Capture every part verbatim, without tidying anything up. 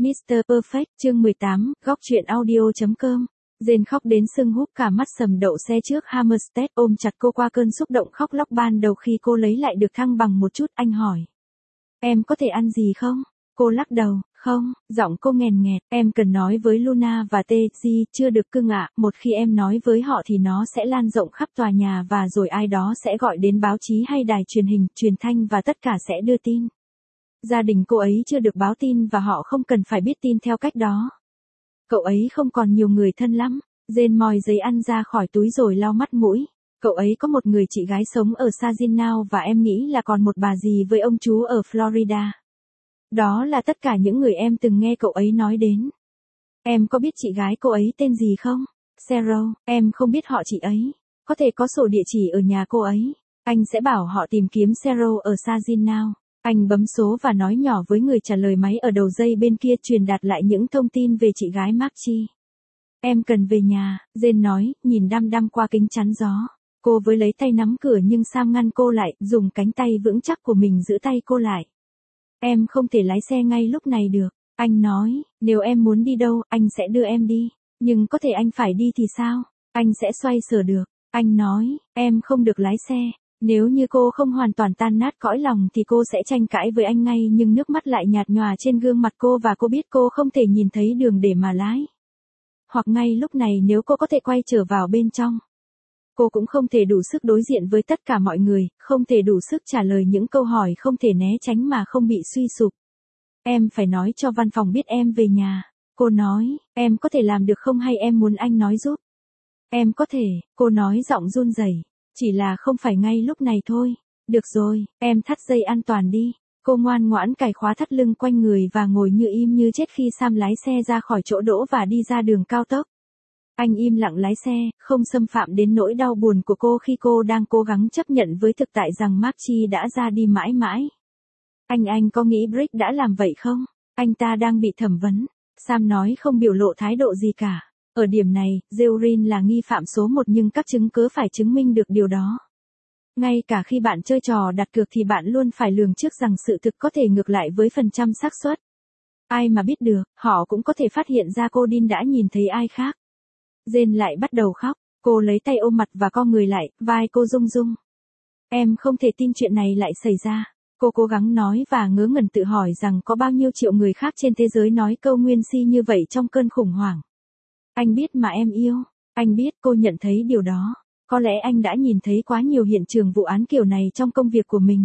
mít tơ Perfect, chương mười tám, góc truyện audio.com. Jane khóc đến sưng húp cả mắt, sầm đậu xe trước Hammerstead ôm chặt cô qua cơn xúc động khóc lóc ban đầu khi cô lấy lại được thăng bằng một chút. Anh hỏi, em có thể ăn gì không? Cô lắc đầu, không, giọng cô nghèn nghẹt, em cần nói với Luna và T G, chưa được cưng ạ, một khi em nói với họ thì nó sẽ lan rộng khắp tòa nhà và rồi ai đó sẽ gọi đến báo chí hay đài truyền hình, truyền thanh và tất cả sẽ đưa tin. Gia đình cô ấy chưa được báo tin và họ không cần phải biết tin theo cách đó. Cậu ấy không còn nhiều người thân lắm. Jane moi giấy ăn ra khỏi túi rồi lau mắt mũi. Cậu ấy có một người chị gái sống ở Saginaw và em nghĩ là còn một bà dì với ông chú ở Florida. Đó là tất cả những người em từng nghe cậu ấy nói đến. Em có biết chị gái cô ấy tên gì không? Cheryl, em không biết họ chị ấy. Có thể có sổ địa chỉ ở nhà cô ấy. Anh sẽ bảo họ tìm kiếm Cheryl ở Saginaw. Anh bấm số và nói nhỏ với người trả lời máy ở đầu dây bên kia, truyền đạt lại những thông tin về chị gái Marcie. Em cần về nhà, Jane nói, nhìn đăm đăm qua kính chắn gió. Cô với lấy tay nắm cửa nhưng Sam ngăn cô lại, dùng cánh tay vững chắc của mình giữ tay cô lại. Em không thể lái xe ngay lúc này được. Anh nói, nếu em muốn đi đâu, anh sẽ đưa em đi. Nhưng có thể anh phải đi thì sao? Anh sẽ xoay sở được. Anh nói, em không được lái xe. Nếu như cô không hoàn toàn tan nát cõi lòng thì cô sẽ tranh cãi với anh ngay, nhưng nước mắt lại nhạt nhòa trên gương mặt cô và cô biết cô không thể nhìn thấy đường để mà lái. Hoặc ngay lúc này nếu cô có thể quay trở vào bên trong. Cô cũng không thể đủ sức đối diện với tất cả mọi người, không thể đủ sức trả lời những câu hỏi không thể né tránh mà không bị suy sụp. Em phải nói cho văn phòng biết em về nhà. Cô nói, em có thể làm được không hay em muốn anh nói giúp? Em có thể, cô nói giọng run rẩy. Chỉ là không phải ngay lúc này thôi. Được rồi, em thắt dây an toàn đi. Cô ngoan ngoãn cài khóa thắt lưng quanh người và ngồi như im như chết khi Sam lái xe ra khỏi chỗ đỗ và đi ra đường cao tốc. Anh im lặng lái xe, không xâm phạm đến nỗi đau buồn của cô khi cô đang cố gắng chấp nhận với thực tại rằng Marcie đã ra đi mãi mãi. Anh anh có nghĩ Brick đã làm vậy không? Anh ta đang bị thẩm vấn. Sam nói không biểu lộ thái độ gì cả. Ở điểm này, Erin là nghi phạm số một nhưng các chứng cứ phải chứng minh được điều đó. Ngay cả khi bạn chơi trò đặt cược thì bạn luôn phải lường trước rằng sự thực có thể ngược lại với phần trăm xác suất. Ai mà biết được, họ cũng có thể phát hiện ra cô Dean đã nhìn thấy ai khác. Jane lại bắt đầu khóc, cô lấy tay ôm mặt và co người lại, vai cô rung rung. Em không thể tin chuyện này lại xảy ra. Cô cố gắng nói và ngớ ngẩn tự hỏi rằng có bao nhiêu triệu người khác trên thế giới nói câu nguyên si như vậy trong cơn khủng hoảng. Anh biết mà em yêu. Anh biết, cô nhận thấy điều đó. Có lẽ anh đã nhìn thấy quá nhiều hiện trường vụ án kiểu này trong công việc của mình.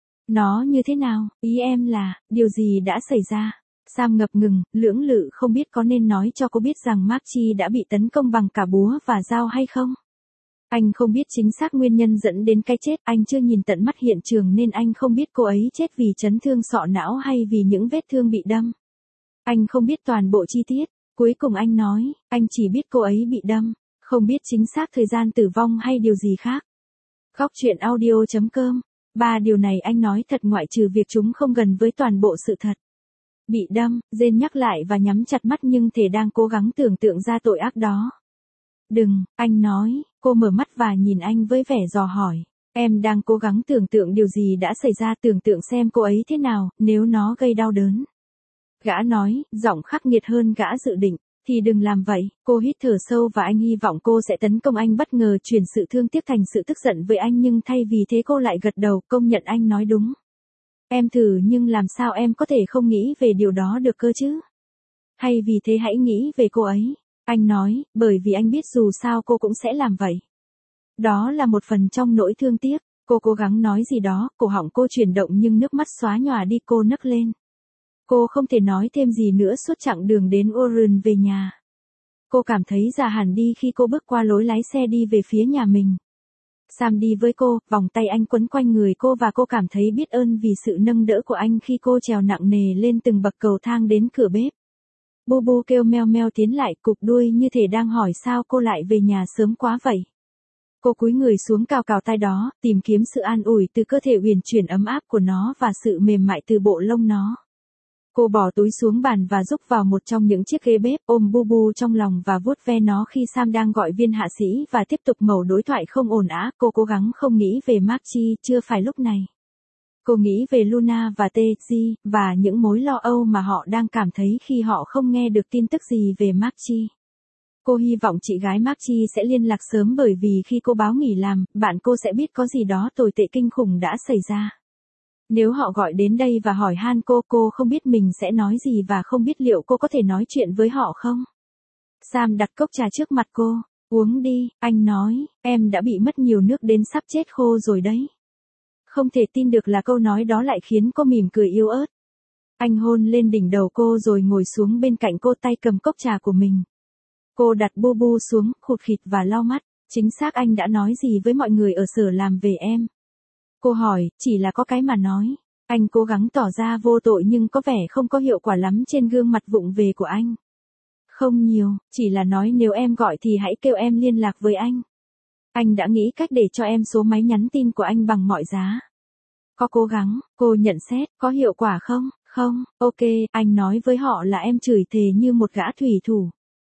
Nó như thế nào? Ý em là, điều gì đã xảy ra? Sam ngập ngừng, lưỡng lự không biết có nên nói cho cô biết rằng Marcie đã bị tấn công bằng cả búa và dao hay không. Anh không biết chính xác nguyên nhân dẫn đến cái chết, anh chưa nhìn tận mắt hiện trường nên anh không biết cô ấy chết vì chấn thương sọ não hay vì những vết thương bị đâm. Anh không biết toàn bộ chi tiết. Cuối cùng anh nói, anh chỉ biết cô ấy bị đâm, không biết chính xác thời gian tử vong hay điều gì khác. Góc truyện audio.com. Ba điều này anh nói thật ngoại trừ việc chúng không gần với toàn bộ sự thật. Bị đâm, Jane nhắc lại và nhắm chặt mắt nhưng thể đang cố gắng tưởng tượng ra tội ác đó. Đừng, anh nói, cô mở mắt và nhìn anh với vẻ dò hỏi. Em đang cố gắng tưởng tượng điều gì đã xảy ra, tưởng tượng xem cô ấy thế nào, nếu nó gây đau đớn. Gã nói, giọng khắc nghiệt hơn gã dự định, thì đừng làm vậy. Cô hít thở sâu và anh hy vọng cô sẽ tấn công anh, bất ngờ chuyển sự thương tiếc thành sự tức giận với anh, nhưng thay vì thế cô lại gật đầu, công nhận anh nói đúng. Em thử, nhưng làm sao em có thể không nghĩ về điều đó được cơ chứ? Hay vì thế hãy nghĩ về cô ấy. Anh nói, bởi vì anh biết dù sao cô cũng sẽ làm vậy. Đó là một phần trong nỗi thương tiếc. Cô cố gắng nói gì đó, cổ họng cô chuyển động nhưng nước mắt xóa nhòa đi, cô nấc lên. Cô không thể nói thêm gì nữa suốt chặng đường đến Warren về nhà. Cô cảm thấy già hẳn đi khi cô bước qua lối lái xe đi về phía nhà mình. Sam đi với cô, vòng tay anh quấn quanh người cô và cô cảm thấy biết ơn vì sự nâng đỡ của anh khi cô trèo nặng nề lên từng bậc cầu thang đến cửa bếp. Bubu kêu meo meo tiến lại, cụp đuôi như thể đang hỏi sao cô lại về nhà sớm quá vậy. Cô cúi người xuống cào cào tai đó, tìm kiếm sự an ủi từ cơ thể uyển chuyển ấm áp của nó và sự mềm mại từ bộ lông nó. Cô bỏ túi xuống bàn và rúc vào một trong những chiếc ghế bếp, ôm Bubu trong lòng và vuốt ve nó khi Sam đang gọi viên hạ sĩ và tiếp tục mẩu đối thoại không ổn ã. Cô cố gắng không nghĩ về Marcie, chưa phải lúc này. Cô nghĩ về Luna và Teji, và những mối lo âu mà họ đang cảm thấy khi họ không nghe được tin tức gì về Mark Chi. Cô hy vọng chị gái Mark Chi sẽ liên lạc sớm bởi vì khi cô báo nghỉ làm, bạn cô sẽ biết có gì đó tồi tệ kinh khủng đã xảy ra. Nếu họ gọi đến đây và hỏi han cô, cô không biết mình sẽ nói gì và không biết liệu cô có thể nói chuyện với họ không. Sam đặt cốc trà trước mặt cô. Uống đi, anh nói, em đã bị mất nhiều nước đến sắp chết khô rồi đấy. Không thể tin được là câu nói đó lại khiến cô mỉm cười yếu ớt. Anh hôn lên đỉnh đầu cô rồi ngồi xuống bên cạnh cô, tay cầm cốc trà của mình. Cô đặt bu bu xuống, khụt khịt và lau mắt. Chính xác, anh đã nói gì với mọi người ở sở làm về em? Cô hỏi, chỉ là có cái mà nói. Anh cố gắng tỏ ra vô tội nhưng có vẻ không có hiệu quả lắm trên gương mặt vụng về của anh. Không nhiều, chỉ là nói nếu em gọi thì hãy kêu em liên lạc với anh. Anh đã nghĩ cách để cho em số máy nhắn tin của anh bằng mọi giá. Có cố gắng, cô nhận xét, có hiệu quả không? Không, ok, anh nói với họ là em chửi thề như một gã thủy thủ.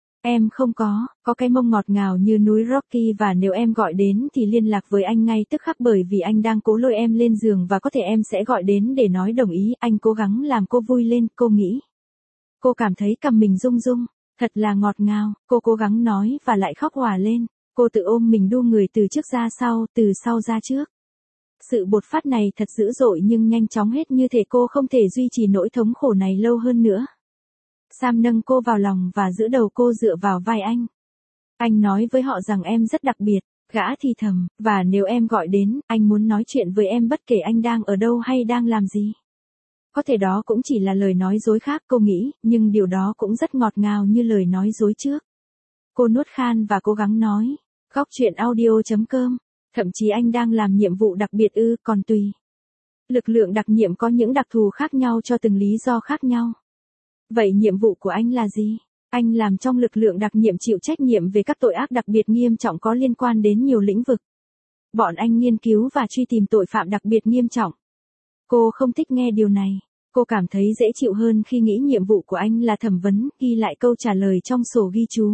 Em không có, có cái mông ngọt ngào như núi Rocky và nếu em gọi đến thì liên lạc với anh ngay tức khắc bởi vì anh đang cố lôi em lên giường và có thể em sẽ gọi đến để nói đồng ý. Anh cố gắng làm cô vui lên, cô nghĩ. Cô cảm thấy cằm mình rung rung, thật là ngọt ngào, cô cố gắng nói và lại khóc òa lên. Cô tự ôm mình đu người từ trước ra sau, từ sau ra trước. Sự bột phát này thật dữ dội nhưng nhanh chóng hết như thể cô không thể duy trì nỗi thống khổ này lâu hơn nữa. Sam nâng cô vào lòng và giữ đầu cô dựa vào vai anh. Anh nói với họ rằng em rất đặc biệt, gã thì thầm, và nếu em gọi đến, anh muốn nói chuyện với em bất kể anh đang ở đâu hay đang làm gì. Có thể đó cũng chỉ là lời nói dối khác, cô nghĩ, nhưng điều đó cũng rất ngọt ngào như lời nói dối trước. Cô nuốt khan và cố gắng nói, góc chuyện audio chấm com, thậm chí anh đang làm nhiệm vụ đặc biệt ư, còn tùy. Lực lượng đặc nhiệm có những đặc thù khác nhau cho từng lý do khác nhau. Vậy nhiệm vụ của anh là gì? Anh làm trong lực lượng đặc nhiệm chịu trách nhiệm về các tội ác đặc biệt nghiêm trọng có liên quan đến nhiều lĩnh vực. Bọn anh nghiên cứu và truy tìm tội phạm đặc biệt nghiêm trọng. Cô không thích nghe điều này. Cô cảm thấy dễ chịu hơn khi nghĩ nhiệm vụ của anh là thẩm vấn, ghi lại câu trả lời trong sổ ghi chú.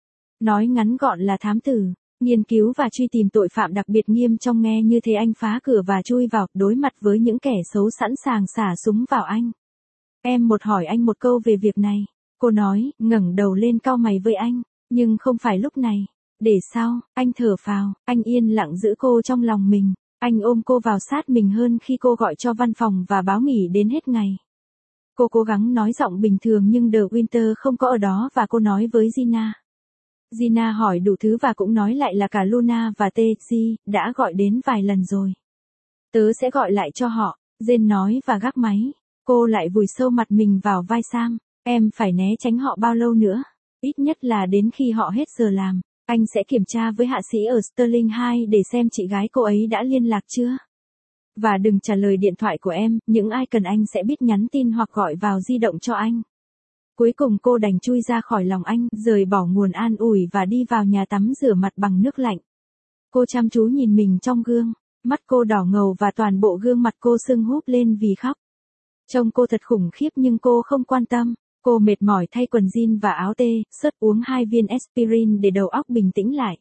Nói ngắn gọn là thám tử, nghiên cứu và truy tìm tội phạm đặc biệt nghiêm trọng. Nghe như thế anh phá cửa và chui vào, đối mặt với những kẻ xấu sẵn sàng xả súng vào anh. Em một hỏi anh một câu về việc này. Cô nói, ngẩng đầu lên cau mày với anh. Nhưng không phải lúc này. Để sau, anh thở phào, anh yên lặng giữ cô trong lòng mình. Anh ôm cô vào sát mình hơn khi cô gọi cho văn phòng và báo nghỉ đến hết ngày. Cô cố gắng nói giọng bình thường nhưng The Winter không có ở đó và cô nói với Gina. Gina hỏi đủ thứ và cũng nói lại là cả Luna và Teji đã gọi đến vài lần rồi. Tớ sẽ gọi lại cho họ, Jen nói và gác máy. Cô lại vùi sâu mặt mình vào vai Sam. Em phải né tránh họ bao lâu nữa? Ít nhất là đến khi họ hết giờ làm. Anh sẽ kiểm tra với hạ sĩ ở Sterling hai để xem chị gái cô ấy đã liên lạc chưa. Và đừng trả lời điện thoại của em, những ai cần anh sẽ biết nhắn tin hoặc gọi vào di động cho anh. Cuối cùng cô đành chui ra khỏi lòng anh, rời bỏ nguồn an ủi và đi vào nhà tắm rửa mặt bằng nước lạnh. Cô chăm chú nhìn mình trong gương, mắt cô đỏ ngầu và toàn bộ gương mặt cô sưng húp lên vì khóc. Trông cô thật khủng khiếp nhưng cô không quan tâm. Cô mệt mỏi thay quần jean và áo tê, sớt uống hai viên aspirin để đầu óc bình tĩnh lại.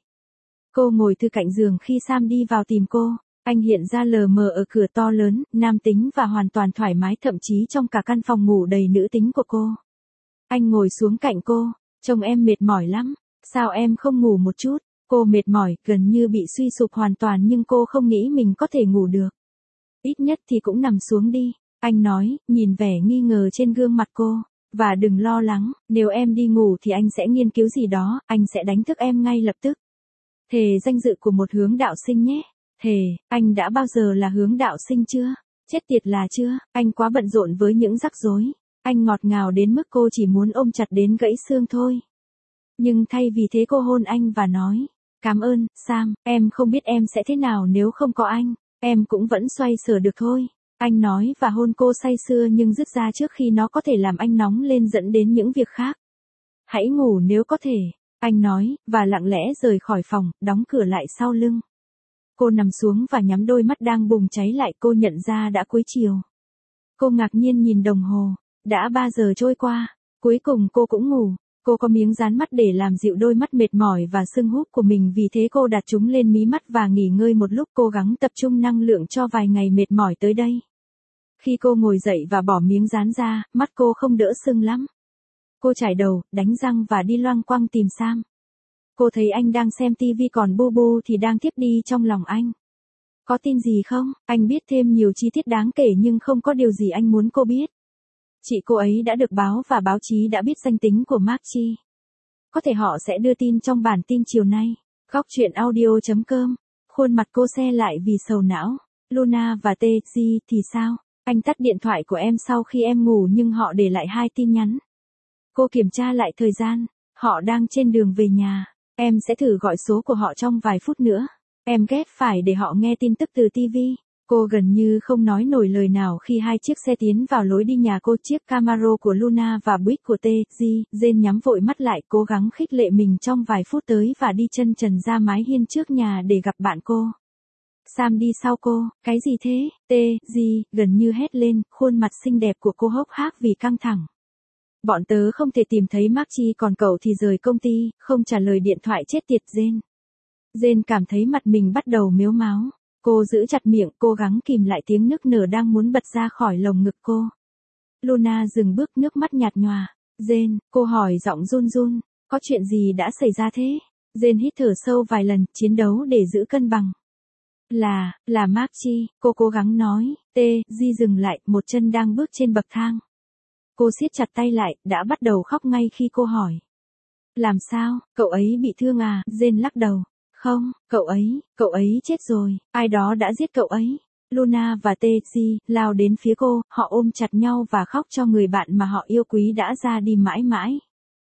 Cô ngồi thư cạnh giường khi Sam đi vào tìm cô. Anh hiện ra lờ mờ ở cửa to lớn, nam tính và hoàn toàn thoải mái thậm chí trong cả căn phòng ngủ đầy nữ tính của cô. Anh ngồi xuống cạnh cô, trông em mệt mỏi lắm, sao em không ngủ một chút? Cô mệt mỏi, gần như bị suy sụp hoàn toàn nhưng cô không nghĩ mình có thể ngủ được. Ít nhất thì cũng nằm xuống đi, anh nói, nhìn vẻ nghi ngờ trên gương mặt cô. Và đừng lo lắng, nếu em đi ngủ thì anh sẽ nghiên cứu gì đó, anh sẽ đánh thức em ngay lập tức. Thề danh dự của một hướng đạo sinh nhé. Thề, anh đã bao giờ là hướng đạo sinh chưa? Chết tiệt là chưa, anh quá bận rộn với những rắc rối. Anh ngọt ngào đến mức cô chỉ muốn ôm chặt đến gãy xương thôi. Nhưng thay vì thế cô hôn anh và nói, cảm ơn, Sam, em không biết em sẽ thế nào nếu không có anh, em cũng vẫn xoay sở được thôi. Anh nói và hôn cô say sưa nhưng dứt ra trước khi nó có thể làm anh nóng lên dẫn đến những việc khác. Hãy ngủ nếu có thể, anh nói, và lặng lẽ rời khỏi phòng, đóng cửa lại sau lưng. Cô nằm xuống và nhắm đôi mắt đang bùng cháy lại, cô nhận ra đã cuối chiều. Cô ngạc nhiên nhìn đồng hồ, đã ba giờ trôi qua, cuối cùng cô cũng ngủ. Cô có miếng dán mắt để làm dịu đôi mắt mệt mỏi và sưng húp của mình vì thế cô đặt chúng lên mí mắt và nghỉ ngơi một lúc cố gắng tập trung năng lượng cho vài ngày mệt mỏi tới đây. Khi cô ngồi dậy và bỏ miếng dán ra, mắt cô không đỡ sưng lắm. Cô chải đầu, đánh răng và đi loanh quanh tìm Sam. Cô thấy anh đang xem tivi còn Bubu thì đang thiếp đi trong lòng anh. Có tin gì không? Anh biết thêm nhiều chi tiết đáng kể nhưng không có điều gì anh muốn cô biết. Chị cô ấy đã được báo và báo chí đã biết danh tính của Mark Chi. Có thể họ sẽ đưa tin trong bản tin chiều nay. Góc chuyện audio chấm com. Khuôn mặt cô se lại vì sầu não. Luna và tê giê thì sao? Anh tắt điện thoại của em sau khi em ngủ nhưng họ để lại hai tin nhắn. Cô kiểm tra lại thời gian. Họ đang trên đường về nhà. Em sẽ thử gọi số của họ trong vài phút nữa. Em ghét phải để họ nghe tin tức từ tivi. Cô gần như không nói nổi lời nào khi hai chiếc xe tiến vào lối đi nhà cô. Chiếc Camaro của Luna và Buick của tê giê. Jane nhắm vội mắt lại, cố gắng khích lệ mình trong vài phút tới và đi chân trần ra mái hiên trước nhà để gặp bạn cô. Sam đi sau cô. Cái gì thế? tê giê gần như hét lên, khuôn mặt xinh đẹp của cô hốc hác vì căng thẳng. Bọn tớ không thể tìm thấy Mark Chi, còn cậu thì rời công ty, không trả lời điện thoại, chết tiệt Jane. Jane cảm thấy mặt mình bắt đầu mếu máo. Cô giữ chặt miệng, cố gắng kìm lại tiếng nức nở đang muốn bật ra khỏi lồng ngực cô. Luna dừng bước, nước mắt nhạt nhòa. Jane, cô hỏi giọng run run, có chuyện gì đã xảy ra thế? Jane hít thở sâu vài lần, chiến đấu để giữ cân bằng. Là, là Mark Chi, cô cố gắng nói. tê giê dừng lại, một chân đang bước trên bậc thang. Cô siết chặt tay lại, đã bắt đầu khóc ngay khi cô hỏi. Làm sao, cậu ấy bị thương à? Jane lắc đầu. Không, cậu ấy, cậu ấy chết rồi, ai đó đã giết cậu ấy. Luna và tê giê lao đến phía cô, họ ôm chặt nhau và khóc cho người bạn mà họ yêu quý đã ra đi mãi mãi.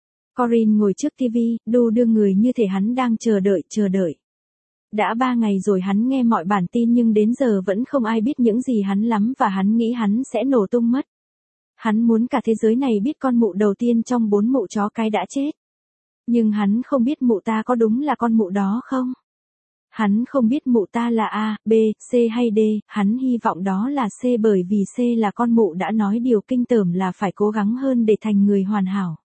Corin ngồi trước tivi, đu đưa người như thể hắn đang chờ đợi, chờ đợi. Đã ba ngày rồi hắn nghe mọi bản tin nhưng đến giờ vẫn không ai biết những gì hắn lắm và hắn nghĩ hắn sẽ nổ tung mất. Hắn muốn cả thế giới này biết con mụ đầu tiên trong bốn mụ chó cái đã chết. Nhưng hắn không biết mụ ta có đúng là con mụ đó không? Hắn không biết mụ ta là A, B, C hay D, hắn hy vọng đó là C bởi vì C là con mụ đã nói điều kinh tởm là phải cố gắng hơn để thành người hoàn hảo.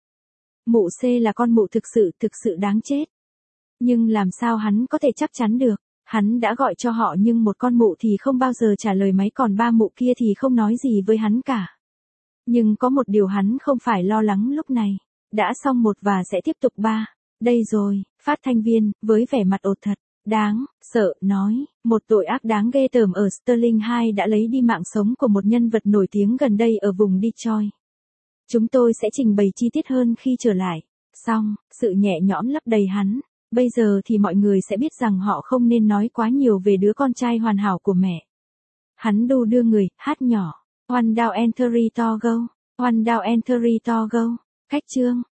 Mụ C là con mụ thực sự, thực sự đáng chết. Nhưng làm sao hắn có thể chắc chắn được? Hắn đã gọi cho họ nhưng một con mụ thì không bao giờ trả lời máy, còn ba mụ kia thì không nói gì với hắn cả. Nhưng có một điều hắn không phải lo lắng lúc này. Đã xong một và sẽ tiếp tục ba. Đây rồi, phát thanh viên, với vẻ mặt ột thật, đáng, sợ, nói, một tội ác đáng ghê tởm ở Sterling hai đã lấy đi mạng sống của một nhân vật nổi tiếng gần đây ở vùng Detroit. Chúng tôi sẽ trình bày chi tiết hơn khi trở lại. Xong, sự nhẹ nhõm lấp đầy hắn. Bây giờ thì mọi người sẽ biết rằng họ không nên nói quá nhiều về đứa con trai hoàn hảo của mẹ. Hắn đu đưa người, hát nhỏ. One down and three to go. One down and three to go. Cách chương.